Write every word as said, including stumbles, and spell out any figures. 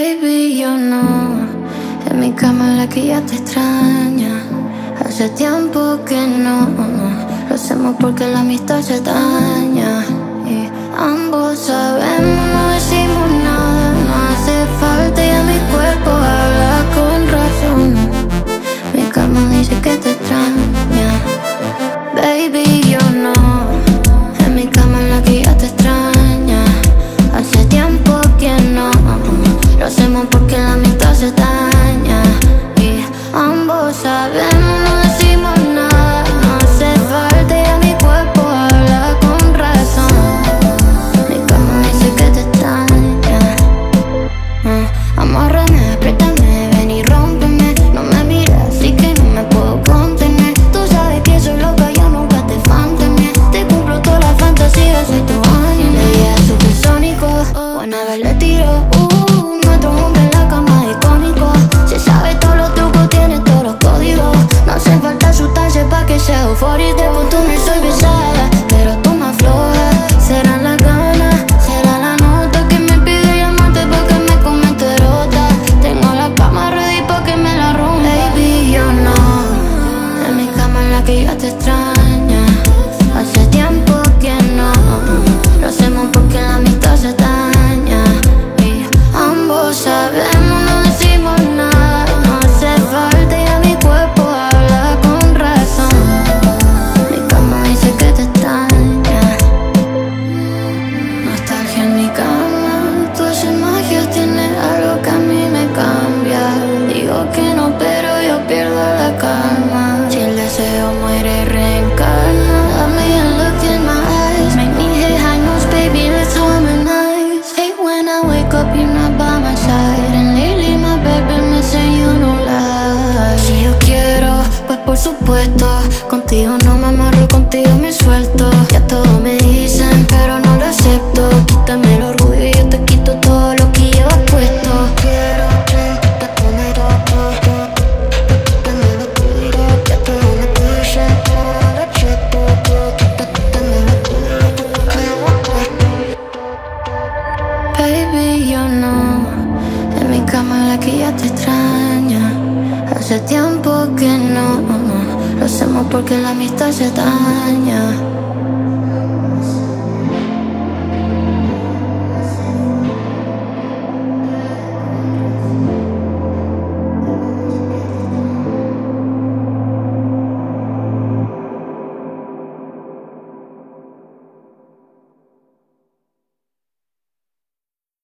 Baby, yo no. En mi cama la que ya te extraña. Hace tiempo que no lo hacemos porque la amistad se daña. Y ambos sabemos, no decimos nada. No hace falta, ya mi cuerpo habla con razón. Mi cama dice que te extraña. Baby, yo no. En mi cama la que ya te extraña. Hace tiempo que no lo hacemos porque la amistad se daña. Y ambos sabemos, no decimos nada. No hace falta, ya mi cuerpo habla con razón. Mi cama dice que te extraña. uh, Amárrame, apriétame, ven y rómpeme. No me mires así que no me puedo contener. Tú sabes que soy loca, yo nunca te fantaseé. Te cumplo todas las fantasías, soy tu ángel. Ella es supersónico, buena vez le tiro. Uh, nuestro hombre en la cama es icónico. Se sabe todos los trucos, tiene todos los códigos. No hace falta sustancia pa' que sea eufórico. De punto me soy besada, pero tú me aflojas. Serán las ganas, será la nota que me pide llamarte pa' que me comente rota. Tengo la cama ready pa' que me la rompa. Baby, yo no. En mi cama en la que ya te extraña. Hace tiempo que no lo hacemos porque la amistad se daña. Y ambos sabemos, no decimos nada. No hace falta, ya mi cuerpo habla con razón. Mi cama dice que te extraña. Nostalgia en mi cama, tú haces magia, tienes algo que a mí me cambia. Digo que no, pero yo pierdo la calma. Si el deseo muere, reencarna. Dame a look in my eyes, make me hit high notes, baby, let's harmonize. Hate when I wake up, you're not by my side. And lately my baby me say you no lie. Si yo quiero, pues por supuesto. Contigo no me amarro, contigo me suelto. Ya todo me dicen, pero no lo acepto. Quítame el orgullo y yo te quito todo lo que llevas puesto. Quiero que te pones rojo. Quítame lo tuyo, ya todo me dice. Todo lo cheto, quítame lo tuyo. Baby, yo no. En mi cama la que ya te extraña. Hace tiempo que no lo hacemos porque la amistad se daña.